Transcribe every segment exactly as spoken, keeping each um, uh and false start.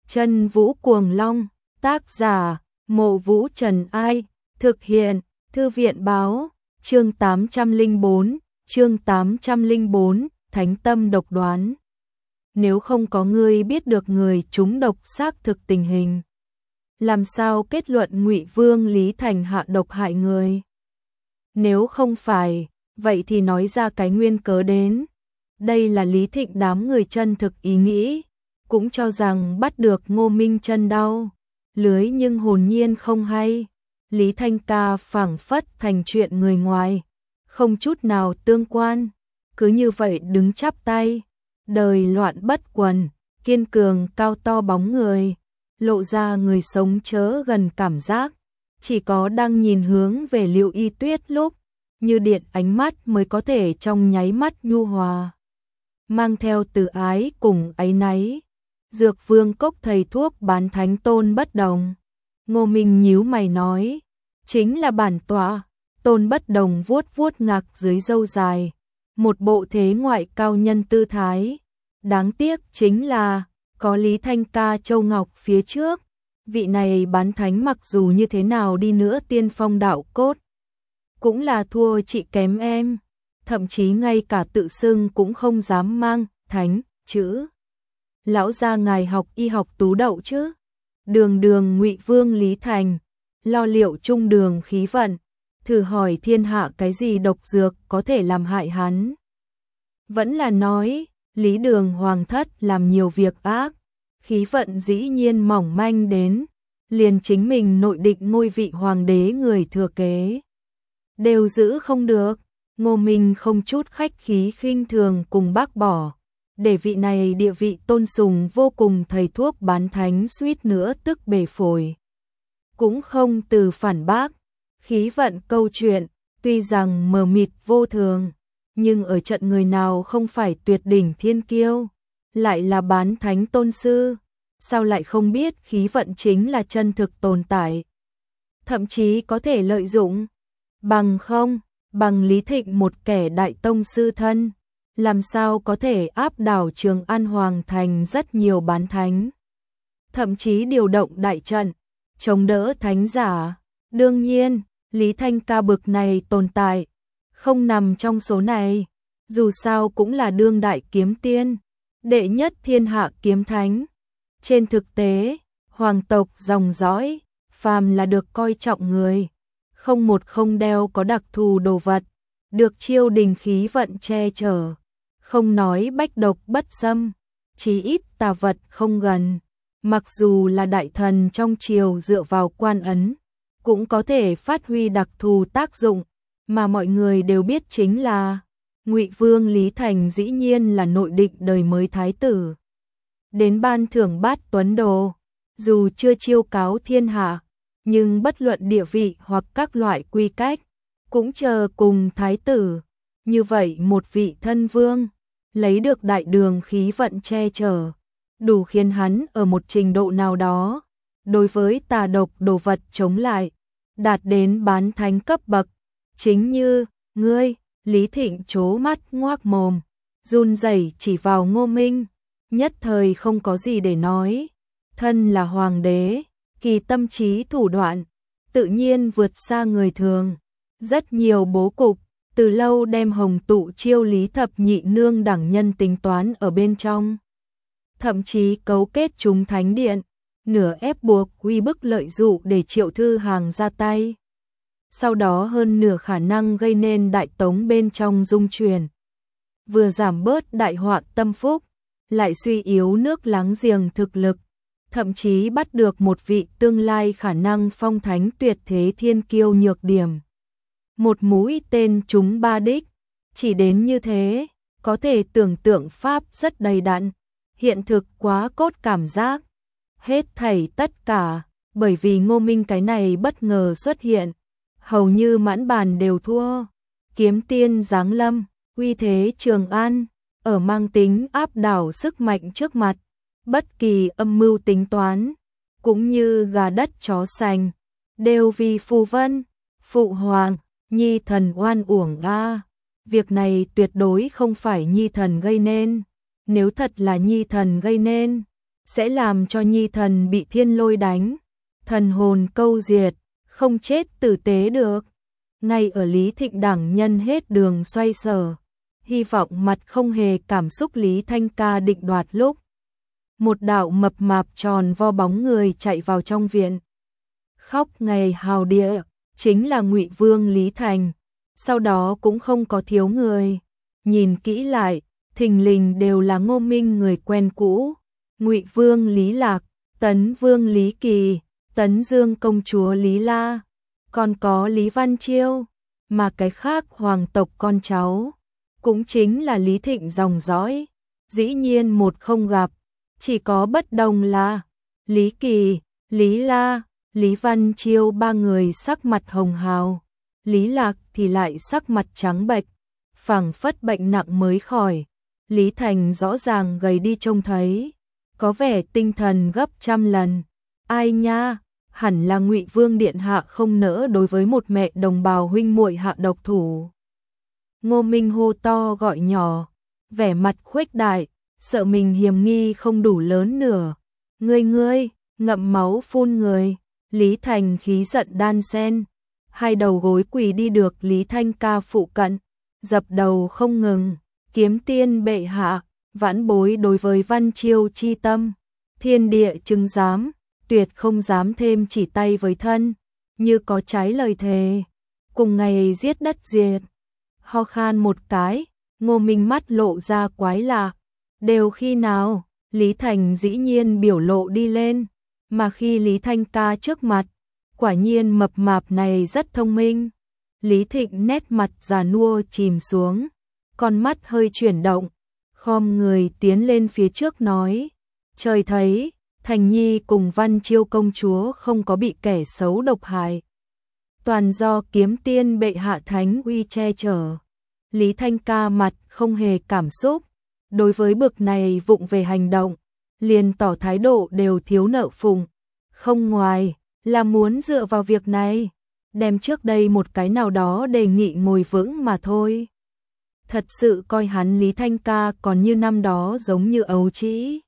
Chân Vũ Cuồng Long, tác giả, Mộ Vũ Trần Ai, thực hiện, Thư viện Báo, chương tám trăm lẻ bốn, chương tám trăm lẻ bốn, Thánh Tâm Độc Đoán. Nếu không có ngươi biết được người trúng độc xác thực tình hình, làm sao kết luận Ngụy Vương Lý Thành hạ độc hại người? Nếu không phải, vậy thì nói ra cái nguyên cớ đến. Đây là Lý Thịnh đám người chân thực ý nghĩ, cũng cho rằng bắt được Ngô Minh chân đau lưới nhưng hồn nhiên không hay. Lý Thanh ca phảng phất thành chuyện người ngoài, không chút nào tương quan, cứ như vậy đứng chắp tay, đời loạn bất quần, kiên cường cao to bóng người, lộ ra người sống chớ gần cảm giác, chỉ có đang nhìn hướng về Liệu Y Tuyết lúc, như điện ánh mắt mới có thể trong nháy mắt nhu hòa, mang theo từ ái cùng áy náy. Dược Vương Cốc thầy thuốc bán thánh Tôn Bất Đồng. Ngô Minh nhíu mày nói, chính là bản tọa. Tôn Bất Đồng vuốt vuốt ngạc dưới râu dài, một bộ thế ngoại cao nhân tư thái. Đáng tiếc chính là, có Lý Thanh ca châu ngọc phía trước, vị này bán thánh mặc dù như thế nào đi nữa tiên phong đạo cốt, cũng là thua chị kém em, thậm chí ngay cả tự xưng cũng không dám mang thánh chữ. Lão gia ngài học y học tú đậu chứ? Đường đường Ngụy Vương Lý Thành, lo liệu trung đường khí vận, thử hỏi thiên hạ cái gì độc dược có thể làm hại hắn? Vẫn là nói, Lý Đường hoàng thất làm nhiều việc ác, khí vận dĩ nhiên mỏng manh đến, liền chính mình nội định ngôi vị hoàng đế người thừa kế đều giữ không được. Ngô Minh không chút khách khí khinh thường cùng bác bỏ, để vị này địa vị tôn sùng vô cùng thầy thuốc bán thánh suýt nữa tức bể phổi. Cũng không từ phản bác, khí vận câu chuyện, tuy rằng mờ mịt vô thường, nhưng ở trận người nào không phải tuyệt đỉnh thiên kiêu, lại là bán thánh tôn sư, sao lại không biết khí vận chính là chân thực tồn tại, thậm chí có thể lợi dụng, bằng không, bằng Lý Thịnh một kẻ đại tông sư thân, làm sao có thể áp đảo Trường An Hoàng thành rất nhiều bán thánh, thậm chí điều động đại trận, chống đỡ thánh giả. Đương nhiên, Lý Thanh ca bực này tồn tại, không nằm trong số này, dù sao cũng là đương đại kiếm tiên, đệ nhất thiên hạ kiếm thánh. Trên thực tế, hoàng tộc dòng dõi, phàm là được coi trọng người, không một không đeo có đặc thù đồ vật, được chiêu đình khí vận che chở, không nói bách độc bất xâm, chí ít tà vật không gần. Mặc dù là đại thần trong triều dựa vào quan ấn, cũng có thể phát huy đặc thù tác dụng, mà mọi người đều biết chính là Ngụy Vương Lý Thành dĩ nhiên là nội định đời mới thái tử. Đến ban thưởng bát tuấn đồ, dù chưa chiêu cáo thiên hạ, nhưng bất luận địa vị hoặc các loại quy cách, cũng chờ cùng thái tử. Như vậy một vị thân vương, lấy được đại đường khí vận che chở, đủ khiến hắn ở một trình độ nào đó, đối với tà độc đồ vật chống lại, đạt đến bán thánh cấp bậc. Chính như, ngươi, Lý Thịnh trố mắt ngoác mồm, run rẩy chỉ vào Ngô Minh, nhất thời không có gì để nói. Thân là hoàng đế, kỳ tâm trí thủ đoạn, tự nhiên vượt xa người thường. Rất nhiều bố cục, từ lâu đem hồng tụ chiêu Lý thập nhị nương đẳng nhân tính toán ở bên trong. Thậm chí cấu kết chúng thánh điện, nửa ép buộc uy bức lợi dụ để Triệu Thư Hàng ra tay. Sau đó hơn nửa khả năng gây nên đại tống bên trong dung truyền. Vừa giảm bớt đại họa tâm phúc, lại suy yếu nước láng giềng thực lực, thậm chí bắt được một vị tương lai khả năng phong thánh tuyệt thế thiên kiêu nhược điểm. Một mũi tên trúng ba đích, chỉ đến như thế, có thể tưởng tượng pháp rất đầy đặn, hiện thực quá cốt cảm giác. Hết thảy tất cả, bởi vì Ngô Minh cái này bất ngờ xuất hiện, hầu như mãn bàn đều thua. Kiếm tiên giáng lâm, uy thế Trường An, ở mang tính áp đảo sức mạnh trước mặt, bất kỳ âm mưu tính toán, cũng như gà đất chó sành, đều vì phù vân, phụ hoàng, nhi thần oan uổng a. Việc này tuyệt đối không phải nhi thần gây nên, nếu thật là nhi thần gây nên, sẽ làm cho nhi thần bị thiên lôi đánh, thần hồn câu diệt, không chết tử tế được. Ngay ở Lý Thịnh đẳng nhân hết đường xoay sở, hy vọng mặt không hề cảm xúc Lý Thanh Ca định đoạt lúc. Một đạo mập mạp tròn vo bóng người chạy vào trong viện. Khóc ngày hào địa, chính là Ngụy Vương Lý Thành, sau đó cũng không có thiếu người. Nhìn kỹ lại, thình lình đều là Ngô Minh người quen cũ. Ngụy Vương Lý Lạc, Tấn Vương Lý Kỳ, Tấn Dương công chúa Lý La, còn có Lý Văn Chiêu, mà cái khác hoàng tộc con cháu, cũng chính là Lý Thịnh dòng dõi, dĩ nhiên một không gặp, chỉ có bất đồng là Lý Kỳ, Lý La, Lý Văn Chiêu ba người sắc mặt hồng hào, Lý Lạc thì lại sắc mặt trắng bệch, phảng phất bệnh nặng mới khỏi. Lý Thành rõ ràng gầy đi trông thấy, có vẻ tinh thần gấp trăm lần. Ai nha, hẳn là Ngụy Vương điện hạ không nỡ đối với một mẹ đồng bào huynh muội hạ độc thủ. Ngô Minh hô to gọi nhỏ, vẻ mặt khuếch đại, sợ mình hiềm nghi không đủ lớn nửa. Ngươi ngươi, ngậm máu phun người. Lý Thành khí giận đan sen, hai đầu gối quỳ đi được Lý Thanh Ca phụ cận, dập đầu không ngừng. Kiếm tiên bệ hạ, vãn bối đối với Văn Chiêu chi tâm, thiên địa chứng giám, tuyệt không dám thêm chỉ tay với thân, như có trái lời thề, cùng ngày giết đất diệt. Ho khan một cái, Ngô Minh mắt lộ ra quái lạ, đều khi nào, Lý Thành dĩ nhiên biểu lộ đi lên, mà khi Lý Thanh Ca trước mặt, quả nhiên mập mạp này rất thông minh. Lý Thịnh nét mặt già nua chìm xuống, con mắt hơi chuyển động, khom người tiến lên phía trước nói, trời thấy, Thành Nhi cùng Văn Chiêu công chúa không có bị kẻ xấu độc hại. Toàn do kiếm tiên bệ hạ thánh uy che chở. Lý Thanh Ca mặt không hề cảm xúc, đối với bực này vụng về hành động, liền tỏ thái độ đều thiếu nợ phụng, không ngoài là muốn dựa vào việc này, đem trước đây một cái nào đó đề nghị ngồi vững mà thôi. Thật sự coi hắn Lý Thanh Ca còn như năm đó giống như ấu trĩ.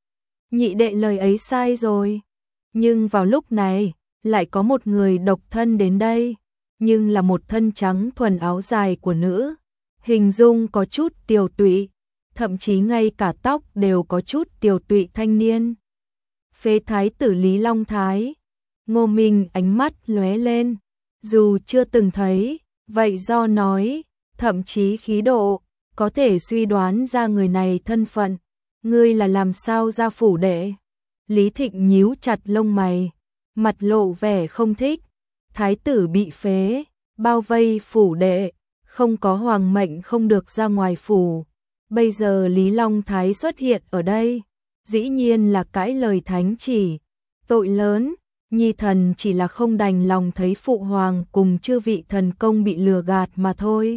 Nhị đệ lời ấy sai rồi, nhưng vào lúc này, lại có một người độc thân đến đây, nhưng là một thân trắng thuần áo dài của nữ, hình dung có chút tiều tụy, thậm chí ngay cả tóc đều có chút tiều tụy thanh niên. Phế thái tử Lý Long Thái. Ngô Minh ánh mắt lóe lên, dù chưa từng thấy, vậy do nói, thậm chí khí độ, có thể suy đoán ra người này thân phận. Ngươi là làm sao ra phủ đệ? Lý Thịnh nhíu chặt lông mày, mặt lộ vẻ không thích. Thái tử bị phế, bao vây phủ đệ, không có hoàng mệnh không được ra ngoài phủ. Bây giờ Lý Long Thái xuất hiện ở đây, dĩ nhiên là cãi lời thánh chỉ. Tội lớn, nhi thần chỉ là không đành lòng thấy phụ hoàng cùng chư vị thần công bị lừa gạt mà thôi.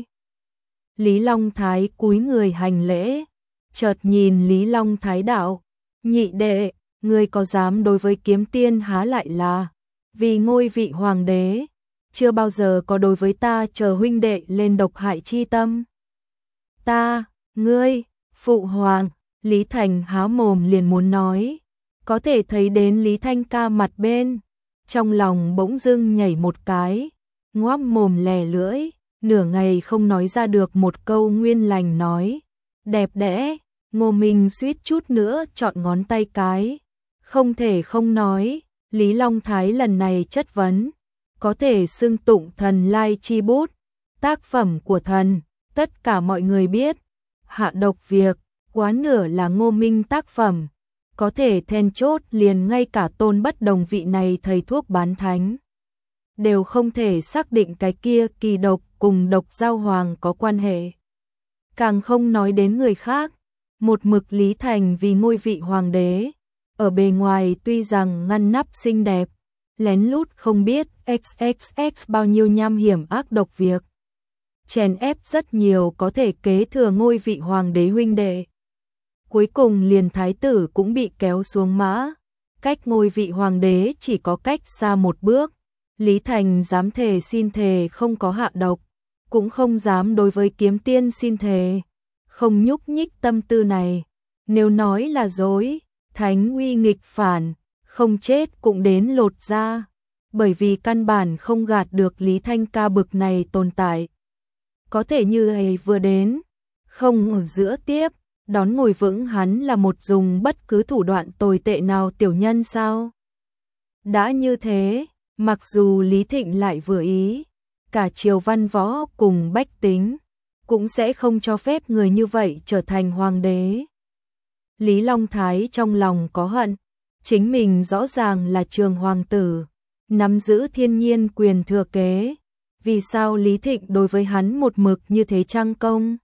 Lý Long Thái cúi người hành lễ, chợt nhìn Lý Long Thái đạo, nhị đệ, ngươi có dám đối với kiếm tiên há lại là vì ngôi vị hoàng đế, chưa bao giờ có đối với ta chờ huynh đệ lên độc hại chi tâm. Ta, ngươi, phụ hoàng, Lý Thành há mồm liền muốn nói, có thể thấy đến Lý Thanh Ca mặt bên, trong lòng bỗng dưng nhảy một cái, ngoác mồm lè lưỡi, nửa ngày không nói ra được một câu nguyên lành nói, đẹp đẽ. Ngô Minh suýt chút nữa chọn ngón tay cái, không thể không nói, Lý Long Thái lần này chất vấn, có thể xưng tụng thần lai chi bút, tác phẩm của thần, tất cả mọi người biết, hạ độc việc, quá nửa là Ngô Minh tác phẩm, có thể then chốt liền ngay cả Tôn Bất Đồng vị này thầy thuốc bán thánh, đều không thể xác định cái kia kỳ độc cùng độc giao hoàng có quan hệ. Càng không nói đến người khác. Một mực Lý Thành vì ngôi vị hoàng đế, ở bề ngoài tuy rằng ngăn nắp xinh đẹp, lén lút không biết xx x bao nhiêu nham hiểm ác độc việc. Chèn ép rất nhiều có thể kế thừa ngôi vị hoàng đế huynh đệ. Cuối cùng liền thái tử cũng bị kéo xuống mã, cách ngôi vị hoàng đế chỉ có cách xa một bước. Lý Thành dám thề xin thề không có hạ độc, cũng không dám đối với kiếm tiên xin thề. Không nhúc nhích tâm tư này, nếu nói là dối, thánh uy nghịch phản, không chết cũng đến lột da, bởi vì căn bản không gạt được Lý Thanh Ca bực này tồn tại. Có thể như ấy vừa đến, không ở giữa tiếp, đón ngồi vững hắn là một dùng bất cứ thủ đoạn tồi tệ nào tiểu nhân sao? Đã như thế, mặc dù Lý Thịnh lại vừa ý, cả triều văn võ cùng bách tính, cũng sẽ không cho phép người như vậy trở thành hoàng đế. Lý Long Thái trong lòng có hận, chính mình rõ ràng là trường hoàng tử, nắm giữ thiên nhiên quyền thừa kế, vì sao Lý Thịnh đối với hắn một mực như thế trang công?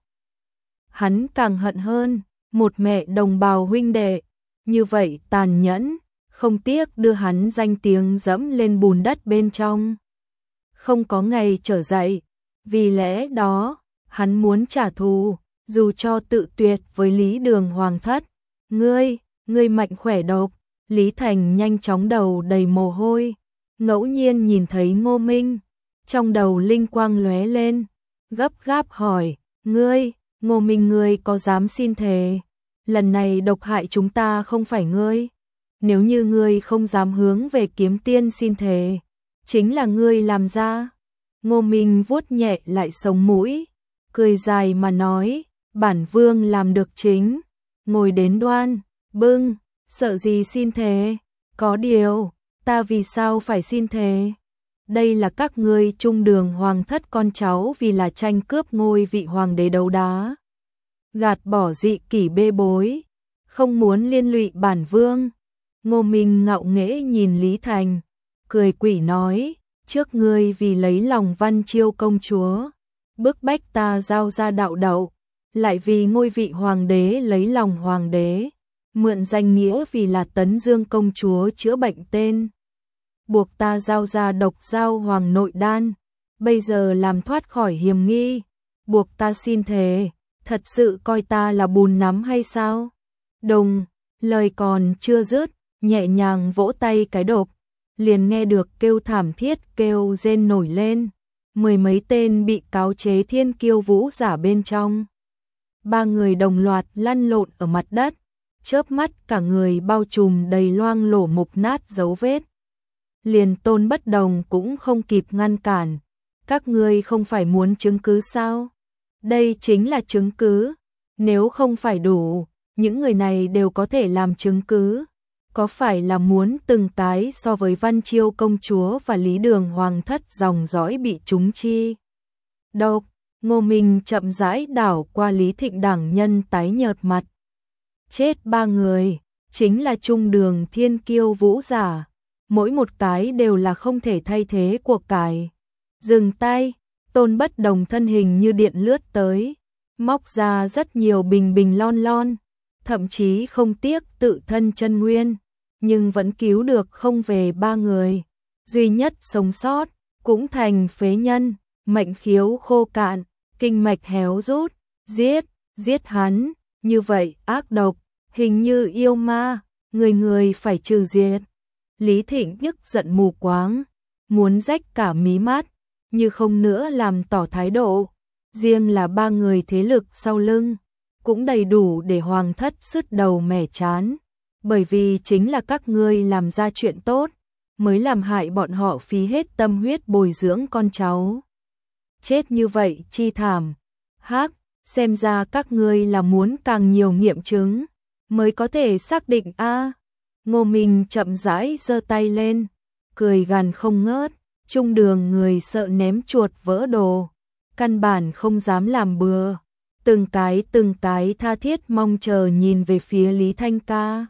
Hắn càng hận hơn, một mẹ đồng bào huynh đệ, như vậy tàn nhẫn, không tiếc đưa hắn danh tiếng dẫm lên bùn đất bên trong. Không có ngày trở dậy, vì lẽ đó, hắn muốn trả thù, dù cho tự tuyệt với Lý Đường Hoàng thất. Ngươi, ngươi mạnh khỏe độc, Lý Thành nhanh chóng đầu đầy mồ hôi, ngẫu nhiên nhìn thấy Ngô Minh, trong đầu linh quang lóe lên, gấp gáp hỏi, ngươi, Ngô Minh ngươi có dám xin thề, lần này độc hại chúng ta không phải ngươi, nếu như ngươi không dám hướng về kiếm tiên xin thề, chính là ngươi làm ra. Ngô Minh vuốt nhẹ lại sống mũi, cười dài mà nói, bản vương làm được chính, ngồi đến đoan, bưng, sợ gì xin thề, có điều, ta vì sao phải xin thề? Đây là các ngươi Trung Đường hoàng thất con cháu vì là tranh cướp ngôi vị hoàng đế đấu đá. Gạt bỏ dị kỷ bê bối, không muốn liên lụy bản vương. Ngô Minh ngạo nghễ nhìn Lý Thành, cười quỷ nói, trước ngươi vì lấy lòng Văn Chiêu công chúa, bức bách ta giao ra đạo đậu, lại vì ngôi vị hoàng đế lấy lòng hoàng đế, mượn danh nghĩa vì là Tấn Dương công chúa chữa bệnh tên, buộc ta giao ra độc giao hoàng nội đan, bây giờ làm thoát khỏi hiểm nghi, buộc ta xin thề, thật sự coi ta là bùn nắm hay sao? Đùng, lời còn chưa dứt, nhẹ nhàng vỗ tay cái đột, liền nghe được kêu thảm thiết kêu rên nổi lên, mười mấy tên bị cáo chế thiên kiêu vũ giả bên trong. Ba người đồng loạt lăn lộn ở mặt đất, chớp mắt cả người bao trùm đầy loang lổ mục nát dấu vết. Liền Tôn Bất Đồng cũng không kịp ngăn cản, các ngươi không phải muốn chứng cứ sao? Đây chính là chứng cứ, nếu không phải đủ, những người này đều có thể làm chứng cứ. Có phải là muốn từng cái so với Văn Chiêu công chúa và Lý Đường hoàng thất dòng dõi bị trúng chi? Độc, Ngô Minh chậm rãi đảo qua Lý Thịnh đẳng nhân tái nhợt mặt. Chết ba người, chính là Trung Đường thiên kiêu vũ giả, mỗi một cái đều là không thể thay thế của cải. Dừng tay, Tôn Bất Đồng thân hình như điện lướt tới, móc ra rất nhiều bình bình lon lon, thậm chí không tiếc tự thân chân nguyên, nhưng vẫn cứu được không về ba người. Duy nhất sống sót, cũng thành phế nhân, mệnh khiếu khô cạn, kinh mạch héo rút, giết, giết hắn, như vậy ác độc, hình như yêu ma, người người phải trừ diệt. Lý Thịnh nhức giận mù quáng, muốn rách cả mí mắt, như không nữa làm tỏ thái độ, riêng là ba người thế lực sau lưng, cũng đầy đủ để hoàng thất sứt đầu mẻ chán, bởi vì chính là các ngươi làm ra chuyện tốt, mới làm hại bọn họ phí hết tâm huyết bồi dưỡng con cháu. Chết như vậy chi thảm, hắc, xem ra các ngươi là muốn càng nhiều nghiệm chứng, mới có thể xác định a. Ngô Minh chậm rãi giơ tay lên, cười gằn không ngớt, Trung Đường người sợ ném chuột vỡ đồ, căn bản không dám làm bừa, từng cái từng cái tha thiết mong chờ nhìn về phía Lý Thanh Ca.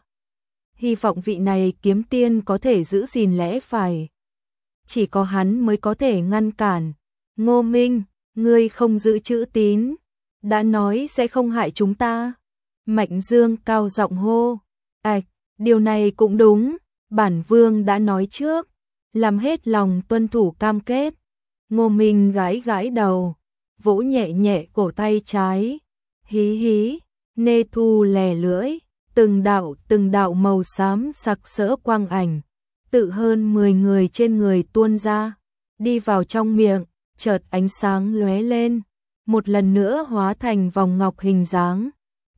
Hy vọng vị này kiếm tiên có thể giữ gìn lẽ phải. Chỉ có hắn mới có thể ngăn cản. Ngô Minh, ngươi không giữ chữ tín, đã nói sẽ không hại chúng ta. Mạnh Dương cao giọng hô, ạch, điều này cũng đúng, bản vương đã nói trước, làm hết lòng tuân thủ cam kết. Ngô Minh gãi gãi đầu, vỗ nhẹ nhẹ cổ tay trái, hí hí, nê thu lè lưỡi, từng đạo từng đạo màu xám sặc sỡ quang ảnh, tự hơn mười người trên người tuôn ra, đi vào trong miệng, chợt ánh sáng lóe lên, một lần nữa hóa thành vòng ngọc hình dáng,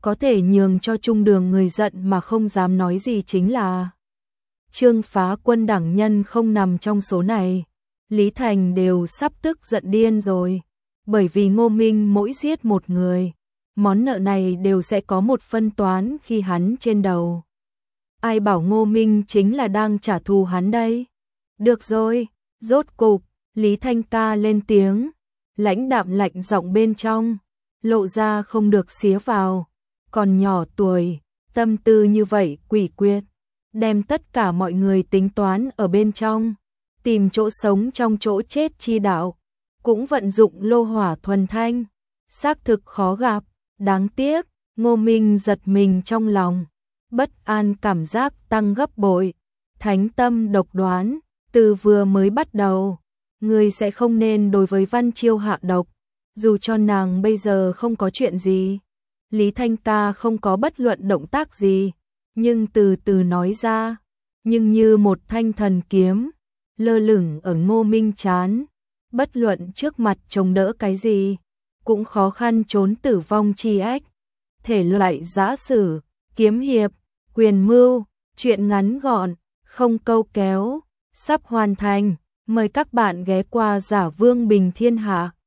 có thể nhường cho trung đường người giận mà không dám nói gì chính là Trương Phá Quân đẳng nhân không nằm trong số này. Lý Thành đều sắp tức giận điên rồi, bởi vì Ngô Minh mỗi giết một người, món nợ này đều sẽ có một phân toán khi hắn trên đầu. Ai bảo Ngô Minh chính là đang trả thù hắn đây? Được rồi, rốt cục, Lý Thanh ca lên tiếng, lãnh đạm lạnh giọng bên trong, lộ ra không được xía vào, còn nhỏ tuổi, tâm tư như vậy quỷ quyệt, đem tất cả mọi người tính toán ở bên trong, tìm chỗ sống trong chỗ chết chi đạo, cũng vận dụng lô hỏa thuần thanh, xác thực khó gặp, đáng tiếc, Ngô Minh giật mình trong lòng, bất an cảm giác tăng gấp bội, thánh tâm độc đoán, từ vừa mới bắt đầu, người sẽ không nên đối với Văn Chiêu hạ độc, dù cho nàng bây giờ không có chuyện gì. Lý Thanh ca không có bất luận động tác gì, nhưng từ từ nói ra, nhưng như một thanh thần kiếm, lơ lửng ở Ngô Minh trán, bất luận trước mặt chống đỡ cái gì, cũng khó khăn trốn tử vong chi ách. Thể loại giã sử, kiếm hiệp, quyền mưu, truyện ngắn gọn, không câu kéo, sắp hoàn thành, mời các bạn ghé qua Giả Vương Bình Thiên Hạ.